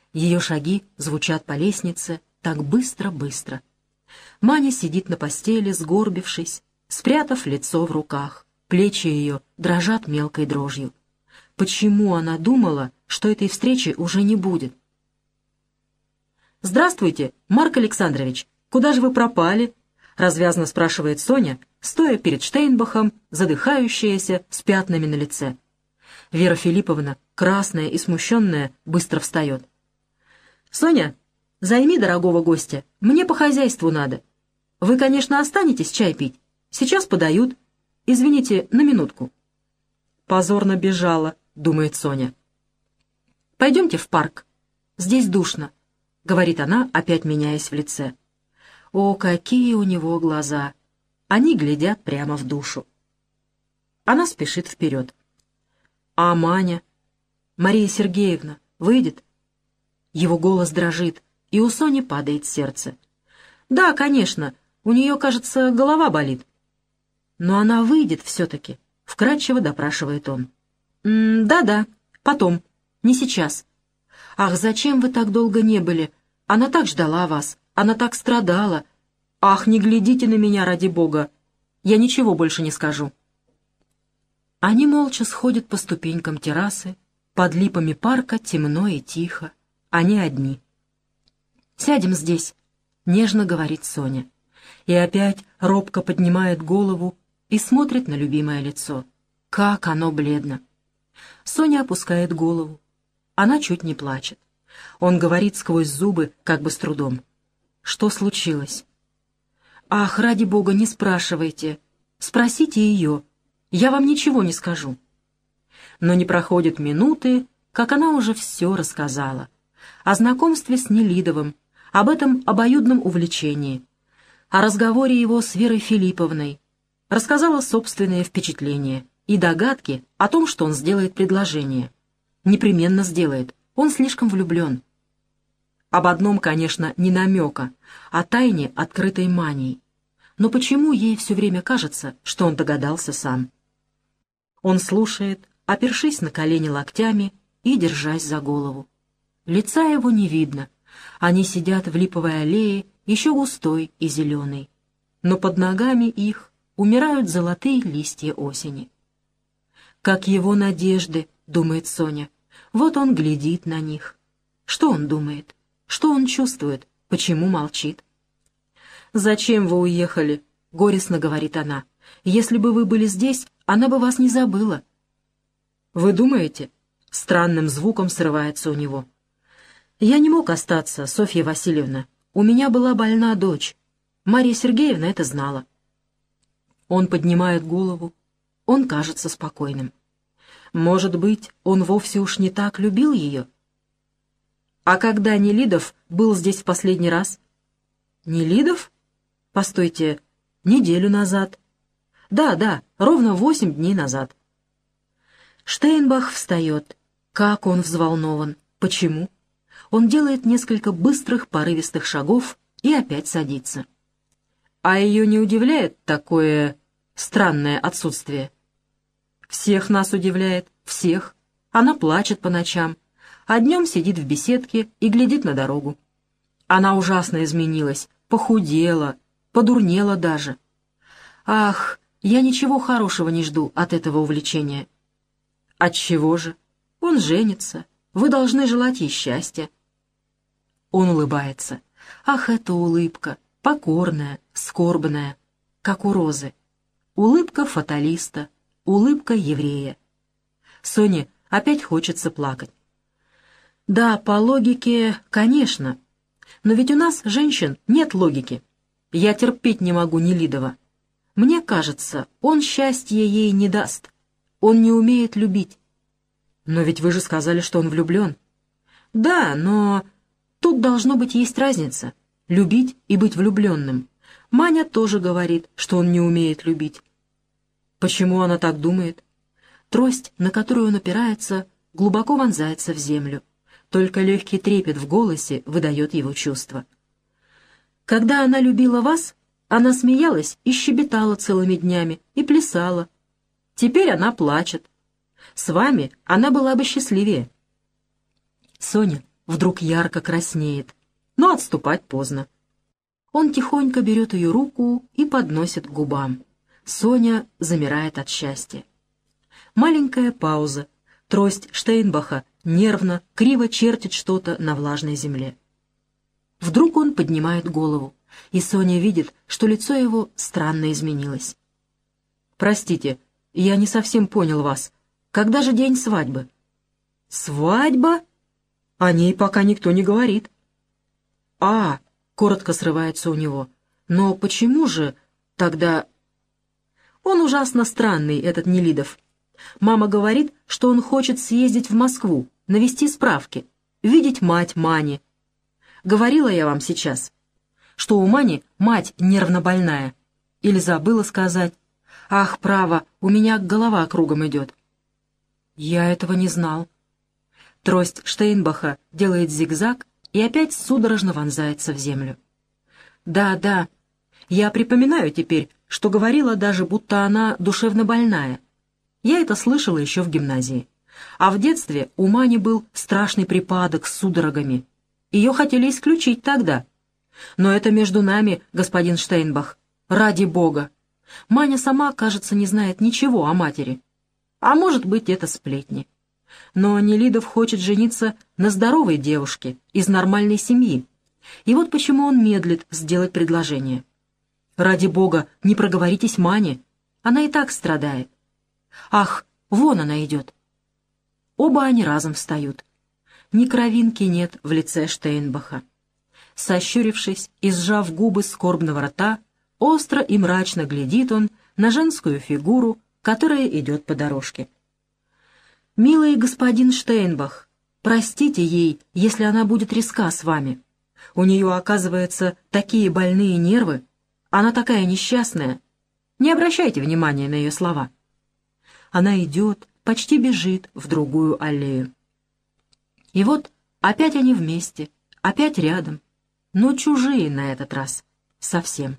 Ее шаги звучат по лестнице так быстро-быстро. Маня сидит на постели, сгорбившись, спрятав лицо в руках. Плечи ее дрожат мелкой дрожью. Почему она думала, что этой встречи уже не будет? «Здравствуйте, Марк Александрович, куда же вы пропали?» — развязно спрашивает Соня, стоя перед Штейнбахом, задыхающаяся, с пятнами на лице. Вера Филипповна, красная и смущенная, быстро встает. «Соня, займи дорогого гостя, мне по хозяйству надо. Вы, конечно, останетесь чай пить? Сейчас подают. Извините, на минутку». «Позорно бежала», — думает Соня. «Пойдемте в парк. Здесь душно», — говорит она, опять меняясь в лице. О, какие у него глаза! Они глядят прямо в душу. Она спешит вперед. «А Маня? Мария Сергеевна выйдет?» Его голос дрожит, и у Сони падает сердце. «Да, конечно, у нее, кажется, голова болит». «Но она выйдет все-таки», — вкратчиво допрашивает он. «Да-да, потом, не сейчас». «Ах, зачем вы так долго не были? Она так ждала вас, она так страдала. Ах, не глядите на меня, ради бога. Я ничего больше не скажу». Они молча сходят по ступенькам террасы. Под липами парка темно и тихо. Они одни. «Сядем здесь», — нежно говорит Соня. И опять робко поднимает голову и смотрит на любимое лицо. Как оно бледно. Соня опускает голову. Она чуть не плачет. Он говорит сквозь зубы, как бы с трудом. «Что случилось?» «Ах, ради бога, не спрашивайте. Спросите ее. Я вам ничего не скажу». Но не проходят минуты, как она уже все рассказала. О знакомстве с Нелидовым, об этом обоюдном увлечении, о разговоре его с Верой Филипповной. Рассказала собственные впечатления и догадки о том, что он сделает предложение. Непременно сделает, он слишком влюблен. Об одном, конечно, не намека, о тайне, открытой Маней. Но почему ей все время кажется, что он догадался сам? Он слушает, опершись на колени локтями и держась за голову. Лица его не видно. Они сидят в липовой аллее, еще густой и зеленой. Но под ногами их умирают золотые листья осени. «Как его надежды», — думает Соня. Вот он глядит на них. Что он думает? Что он чувствует? Почему молчит? «Зачем вы уехали?» — горестно говорит она. «Если бы вы были здесь, она бы вас не забыла». «Вы думаете?» — странным звуком срывается у него. «Я не мог остаться, Софья Васильевна. У меня была больна дочь. Мария Сергеевна это знала». Он поднимает голову. Он кажется спокойным. Может быть, он вовсе уж не так любил ее? «А когда Нелидов был здесь в последний раз?» «Нелидов? Постойте, неделю назад». «Да, ровно 8 дней назад». Штейнбах встает. Как он взволнован. Почему? Он делает несколько быстрых, порывистых шагов и опять садится. А ее не удивляет такое странное отсутствие? Всех нас удивляет, всех. Она плачет по ночам, а днем сидит в беседке и глядит на дорогу. Она ужасно изменилась, похудела, подурнела даже. Ах, я ничего хорошего не жду от этого увлечения. Отчего же? Он женится. Вы должны желать ей счастья. Он улыбается. Ах, эта улыбка, покорная, скорбная, как у розы. Улыбка фаталиста, улыбка еврея. Соне опять хочется плакать. Да, по логике, конечно. Но ведь у нас, женщин, нет логики. Я терпеть не могу Нелидова. Мне кажется, он счастья ей не даст. Он не умеет любить. Но ведь вы же сказали, что он влюблен. Да, но тут должно быть есть разница. Любить и быть влюбленным. Маня тоже говорит, что он не умеет любить. Почему она так думает? Трость, на которую он опирается, глубоко вонзается в землю. Только легкий трепет в голосе выдает его чувства. Когда она любила вас, она смеялась и щебетала целыми днями, и плясала. Теперь она плачет. С вами она была бы счастливее. Соня, вдруг ярко краснеет, но отступать поздно. Он тихонько берет ее руку и подносит к губам. Соня замирает от счастья. Маленькая пауза. Трость Штейнбаха нервно, криво чертит что-то на влажной земле. Вдруг он поднимает голову, и Соня видит, что лицо его странно изменилось. «Простите, я не совсем понял вас. Когда же день свадьбы?» «Свадьба? О ней пока никто не говорит». «А!» — коротко срывается у него. «Но почему же тогда...» «Он ужасно странный, этот Нелидов. Мама говорит, что он хочет съездить в Москву, навести справки, видеть мать Мани. Говорила я вам сейчас, что у Мани мать нервно больная. Или забыла сказать. Ах, право, у меня голова кругом идет». «Я этого не знал». Трость Штейнбаха делает зигзаг и опять судорожно вонзается в землю. «Да, да, я припоминаю теперь, что говорила даже, будто она душевно больная. Я это слышала еще в гимназии. А в детстве у Мани был страшный припадок с судорогами. Ее хотели исключить тогда. Но это между нами, господин Штейнбах. Ради бога. Маня сама, кажется, не знает ничего о матери. А может быть, это сплетни. Но Нелидов хочет жениться на здоровой девушке из нормальной семьи. И вот почему он медлит сделать предложение. Ради бога, не проговоритесь Мане. Она и так страдает. Ах, вон она идет. Оба они разом встают. Ни кровинки нет в лице Штейнбаха. Сощурившись и сжав губы скорбного рта, остро и мрачно глядит он на женскую фигуру, которая идет по дорожке. «Милый господин Штейнбах, простите ей, если она будет резка с вами. У нее, оказывается, такие больные нервы. Она такая несчастная. Не обращайте внимания на ее слова». Она идет, почти бежит в другую аллею. И вот опять они вместе, опять рядом, но чужие на этот раз, совсем.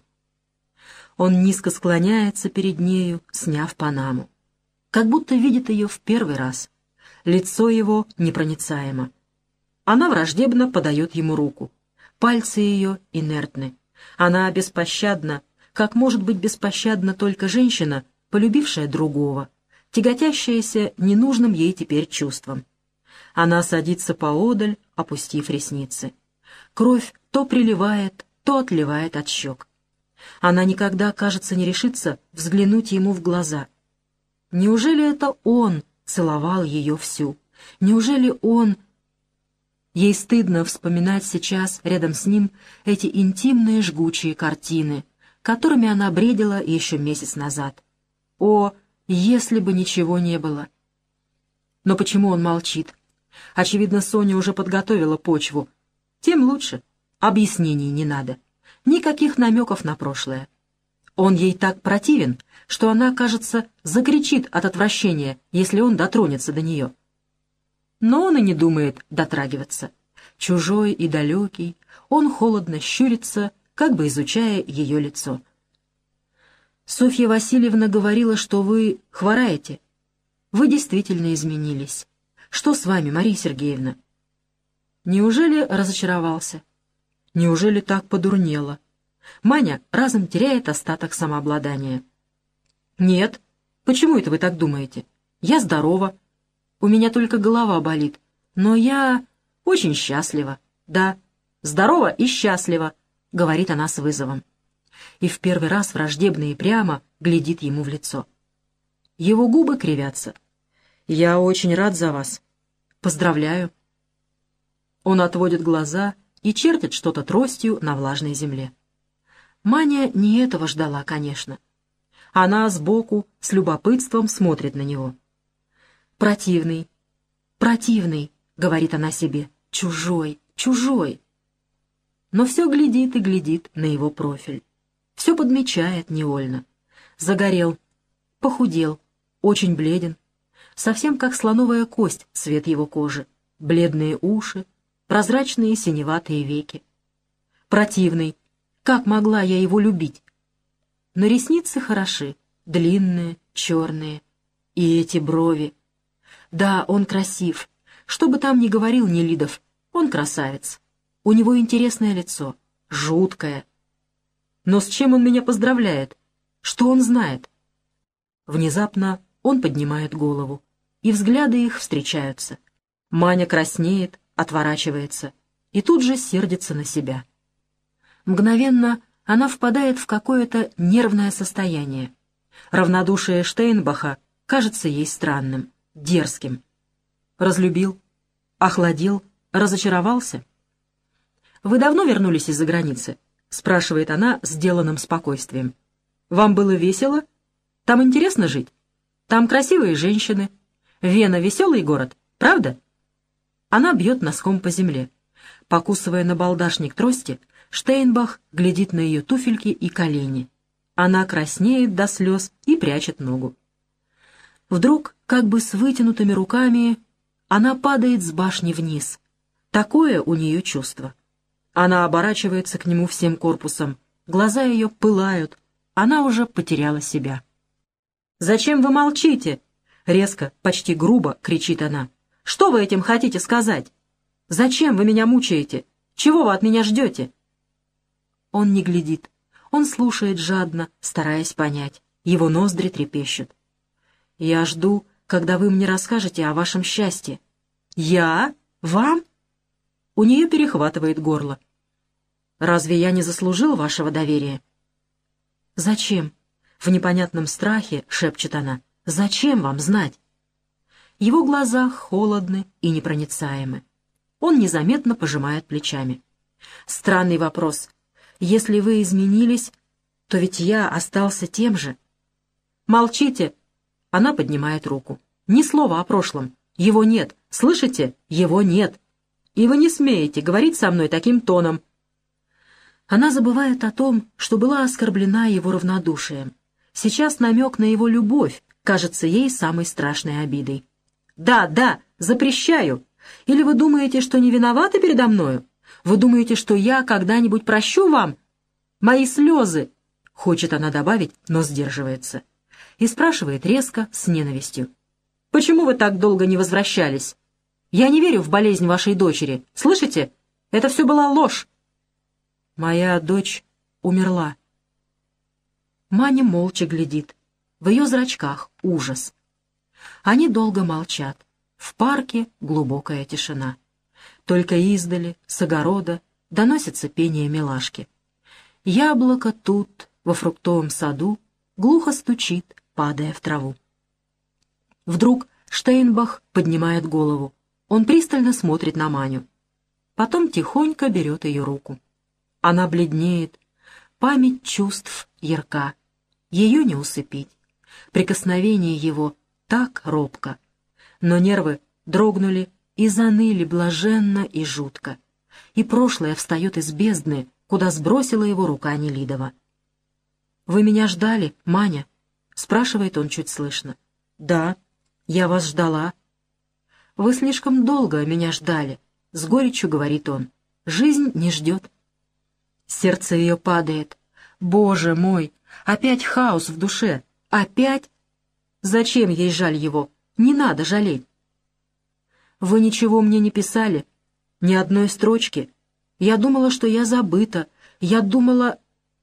Он низко склоняется перед нею, сняв панаму, как будто видит ее в первый раз. Лицо его непроницаемо. Она враждебно подает ему руку. Пальцы ее инертны. Она беспощадна, как может быть беспощадна только женщина, полюбившая другого, тяготящаяся ненужным ей теперь чувством. Она садится поодаль, опустив ресницы. Кровь то приливает, то отливает от щек. Она никогда, кажется, не решится взглянуть ему в глаза. Неужели это он целовал ее всю? Неужели он... Ей стыдно вспоминать сейчас рядом с ним эти интимные жгучие картины, которыми она бредила еще месяц назад. О, если бы ничего не было! Но почему он молчит? Очевидно, Соня уже подготовила почву. Тем лучше. Объяснений не надо. Никаких намеков на прошлое. Он ей так противен, что она, кажется, закричит от отвращения, если он дотронется до нее. Но он и не думает дотрагиваться. Чужой и далекий, он холодно щурится, как бы изучая ее лицо. «Софья Васильевна говорила, что вы хвораете. Вы действительно изменились. Что с вами, Мария Сергеевна?» Неужели разочаровался? Неужели так подурнело? Маня разом теряет остаток самообладания. «Нет. Почему это вы так думаете? Я здорова. У меня только голова болит. Но я очень счастлива. Да, здорова и счастлива», — говорит она с вызовом. И в первый раз враждебно и прямо глядит ему в лицо. Его губы кривятся. «Я очень рад за вас. Поздравляю». Он отводит глаза и чертит что-то тростью на влажной земле. Маня не этого ждала, конечно. Она сбоку с любопытством смотрит на него. «Противный, противный», — говорит она себе, — «чужой, чужой». Но все глядит и глядит на его профиль. Все подмечает невольно. Загорел, похудел, очень бледен. Совсем как слоновая кость цвет его кожи, бледные уши, прозрачные синеватые веки. Противный. Как могла я его любить? Но ресницы хороши, длинные, черные. И эти брови. Да, он красив. Что бы там ни говорил Нелидов, Он красавец. У него интересное лицо, жуткое. Но с чем он меня поздравляет? Что он знает? Внезапно он поднимает голову, и взгляды их встречаются. Маня краснеет, отворачивается и тут же сердится на себя. Мгновенно она впадает в какое-то нервное состояние. Равнодушие Штейнбаха кажется ей странным, дерзким. Разлюбил, охладил, разочаровался? «Вы давно вернулись из-за границы?» — спрашивает она с сделанным спокойствием. «Вам было весело? Там интересно жить? Там красивые женщины. Вена — веселый город, правда?» Она бьет носком по земле. Покусывая набалдашник трости, Штейнбах глядит на ее туфельки и колени. Она краснеет до слез и прячет ногу. Вдруг, как бы с вытянутыми руками, она падает с башни вниз. Такое у нее чувство. Она оборачивается к нему всем корпусом. Глаза ее пылают. Она уже потеряла себя. «Зачем вы молчите?» — резко, почти грубо кричит она. «Что вы этим хотите сказать? Зачем вы меня мучаете? Чего вы от меня ждете?» Он не глядит. Он слушает жадно, стараясь понять. Его ноздри трепещут. «Я жду, когда вы мне расскажете о вашем счастье». «Я? Вам?» У нее перехватывает горло. «Разве я не заслужил вашего доверия?» «Зачем?» — в непонятном страхе шепчет она. «Зачем вам знать?» Его глаза холодны и непроницаемы. Он незаметно пожимает плечами. «Странный вопрос. Если вы изменились, то ведь я остался тем же». «Молчите!» — она поднимает руку. «Ни слова о прошлом. Его нет. Слышите? Его нет. И вы не смеете говорить со мной таким тоном». Она забывает о том, что была оскорблена его равнодушием. Сейчас намек на его любовь кажется ей самой страшной обидой. «Да, да, запрещаю. Или вы думаете, что не виноваты передо мною? Вы думаете, что я когда-нибудь прощу вам? Мои слезы!» — хочет она добавить, но сдерживается. И спрашивает резко, с ненавистью. «Почему вы так долго не возвращались? Я не верю в болезнь вашей дочери. Слышите? Это все была ложь». «Моя дочь умерла». Маня молча глядит. В ее зрачках ужас. Они долго молчат. В парке глубокая тишина. Только издали, с огорода, доносится пение милашки. Яблоко тут, во фруктовом саду, глухо стучит, падая в траву. Вдруг Штейнбах поднимает голову. Он пристально смотрит на Маню. Потом тихонько берет ее руку. Она бледнеет. Память чувств ярка. Ее не усыпить. Прикосновение его так робко. Но нервы дрогнули и заныли блаженно и жутко. И прошлое встает из бездны, куда сбросила его рука Нелидова. «Вы меня ждали, Маня?» — спрашивает он чуть слышно. «Да, я вас ждала». «Вы слишком долго меня ждали», — с горечью говорит он. «Жизнь не ждет». Сердце ее падает. «Боже мой! Опять хаос в душе! Опять...» «Зачем ей жаль его? Не надо жалеть!» «Вы ничего мне не писали? Ни одной строчки? Я думала, что я забыта. Я думала...»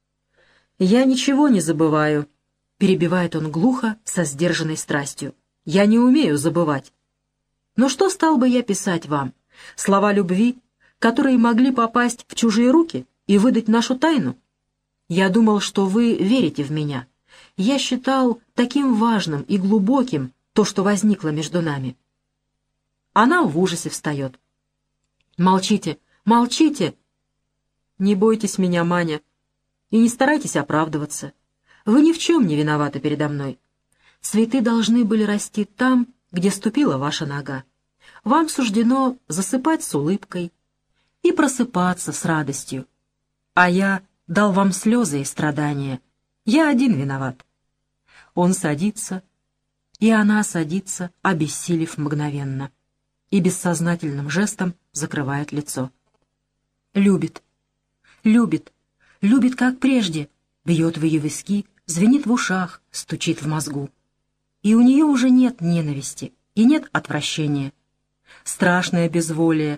«Я ничего не забываю», — перебивает он глухо, со сдержанной страстью. «Я не умею забывать. Но что стал бы я писать вам? Слова любви, которые могли попасть в чужие руки и выдать нашу тайну? Я думал, что вы верите в меня. Я считал таким важным и глубоким то, что возникло между нами». Она в ужасе встает. «Молчите, молчите!» «Не бойтесь меня, Маня, и не старайтесь оправдываться. Вы ни в чем не виноваты передо мной. Цветы должны были расти там, где ступила ваша нога. Вам суждено засыпать с улыбкой и просыпаться с радостью. А я дал вам слезы и страдания. Я один виноват». Он садится, и она садится, обессилев мгновенно, и бессознательным жестом закрывает лицо. Любит, любит, любит, как прежде, бьет в ее виски, звенит в ушах, стучит в мозгу. И у нее уже нет ненависти и нет отвращения. Страшное безволие,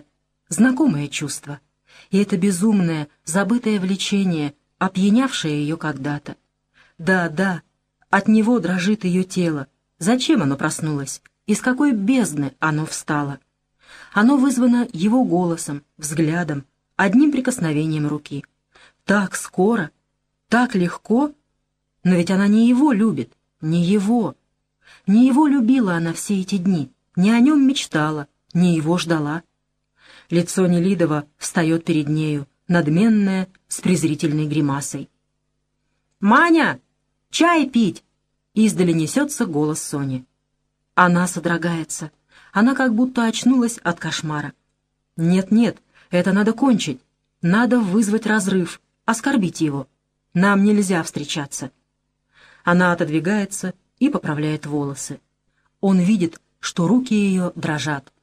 Знакомое чувство. И это безумное, забытое влечение, опьянявшее ее когда-то. Да, да, от него дрожит ее тело. Зачем оно проснулось? Из какой бездны оно встало? Оно вызвано его голосом, взглядом, одним прикосновением руки. Так скоро, так легко. Но ведь она не его любит, не его. Не его любила она все эти дни, не о нем мечтала, не его ждала. Лицо Нелидова встает перед нею, надменное, с презрительной гримасой. «Маня, чай пить!» Издали несется голос Сони. Она содрогается. Она как будто очнулась от кошмара. «Нет-нет, это надо кончить. Надо вызвать разрыв, оскорбить его. Нам нельзя встречаться». Она отодвигается и поправляет волосы. Он видит, что руки ее дрожат.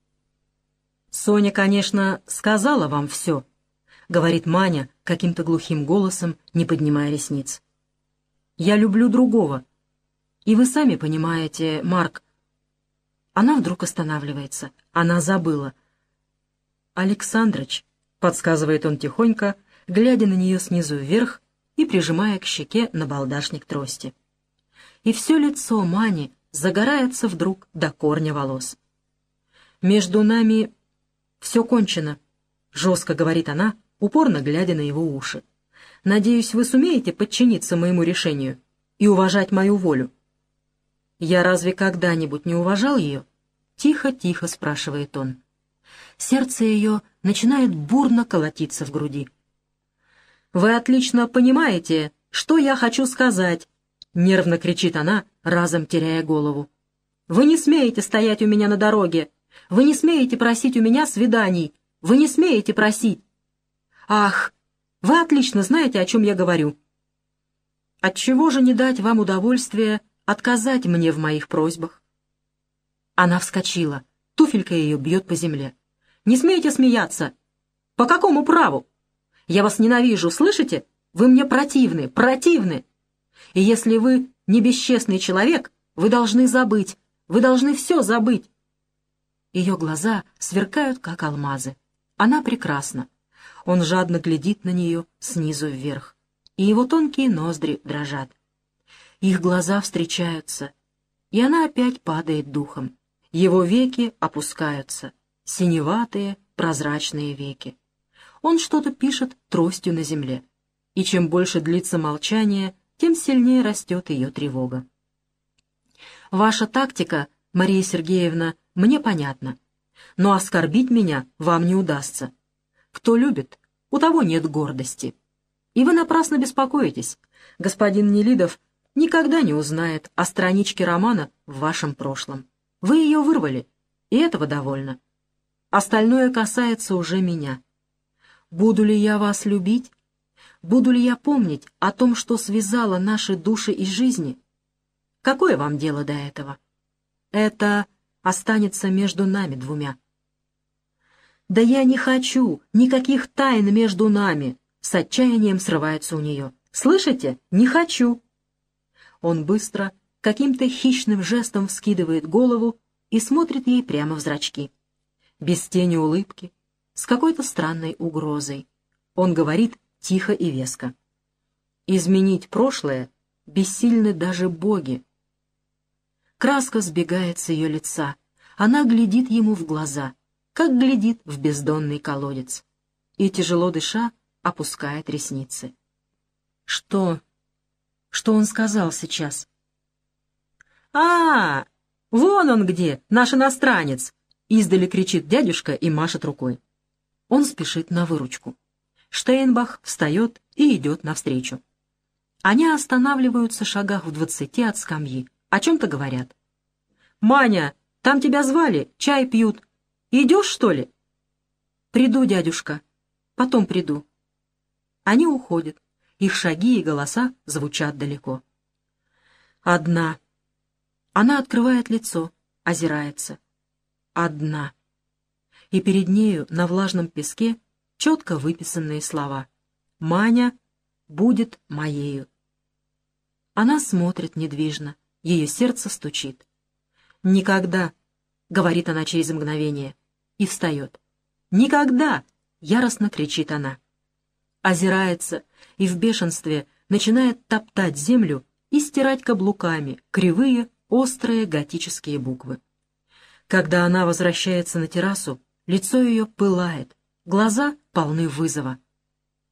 «Соня, конечно, сказала вам все», — говорит Маня каким-то глухим голосом, не поднимая ресниц. «Я люблю другого. И вы сами понимаете, Марк...» Она вдруг останавливается. Она забыла. «Александрыч», — подсказывает он тихонько, глядя на нее снизу вверх и прижимая к щеке набалдашник трости. И все лицо Мани загорается вдруг до корня волос. «Между нами все кончено», — жестко говорит она, упорно глядя на его уши. «Надеюсь, вы сумеете подчиниться моему решению и уважать мою волю». «Я разве когда-нибудь не уважал ее?» — тихо-тихо спрашивает он. Сердце ее начинает бурно колотиться в груди. «Вы отлично понимаете, что я хочу сказать», — нервно кричит она, разом теряя голову. «Вы не смеете стоять у меня на дороге. Вы не смеете просить у меня свиданий. Вы не смеете просить. Ах, вы отлично знаете, о чем я говорю. Отчего же не дать вам удовольствие отказать мне в моих просьбах?» Она вскочила. Туфелька ее бьет по земле. «Не смейте смеяться! По какому праву? Я вас ненавижу, слышите? Вы мне противны, противны! И если вы не бесчестный человек, вы должны забыть, вы должны все забыть!» Ее глаза сверкают, как алмазы. Она прекрасна. Он жадно глядит на нее снизу вверх, и его тонкие ноздри дрожат. Их глаза встречаются, и она опять падает духом. Его веки опускаются, синеватые, прозрачные веки. Он что-то пишет тростью на земле, и чем больше длится молчание, тем сильнее растет ее тревога. «Ваша тактика, Мария Сергеевна, мне понятна, но оскорбить меня вам не удастся. Кто любит, у того нет гордости. И вы напрасно беспокоитесь. Господин Нелидов никогда не узнает о страничке романа в вашем прошлом. Вы ее вырвали, и этого довольно. Остальное касается уже меня. Буду ли я вас любить? Буду ли я помнить о том, что связало наши души и жизни? Какое вам дело до этого? Это останется между нами двумя». «Да я не хочу никаких тайн между нами», — с отчаянием срывается у нее. «Слышите? Не хочу». Он быстро, каким-то хищным жестом вскидывает голову и смотрит ей прямо в зрачки. Без тени улыбки, с какой-то странной угрозой. Он говорит тихо и веско. «Изменить прошлое бессильны даже боги». Краска сбегает с ее лица. Она глядит ему в глаза, как глядит в бездонный колодец. И, тяжело дыша, опускает ресницы. Что он сказал сейчас? «А, вон он где, наш иностранец!» Издали кричит дядюшка и машет рукой. Он спешит на выручку. Штейнбах встает и идет навстречу. Они останавливаются шагах в 20 от скамьи, о чем-то говорят. «Маня, там тебя звали, чай пьют. Идешь, что ли?» «Приду, дядюшка. Потом приду». Они уходят. Их шаги и голоса звучат далеко. Одна. Она открывает лицо, озирается. Одна. И перед нею на влажном песке четко выписанные слова. «Маня будет моею». Она смотрит недвижно, ее сердце стучит. «Никогда», — говорит она через мгновение, и встает. Никогда!» — яростно кричит она. Озирается и в бешенстве начинает топтать землю и стирать каблуками кривые, острые готические буквы. Когда она возвращается на террасу, лицо ее пылает, глаза полны вызова.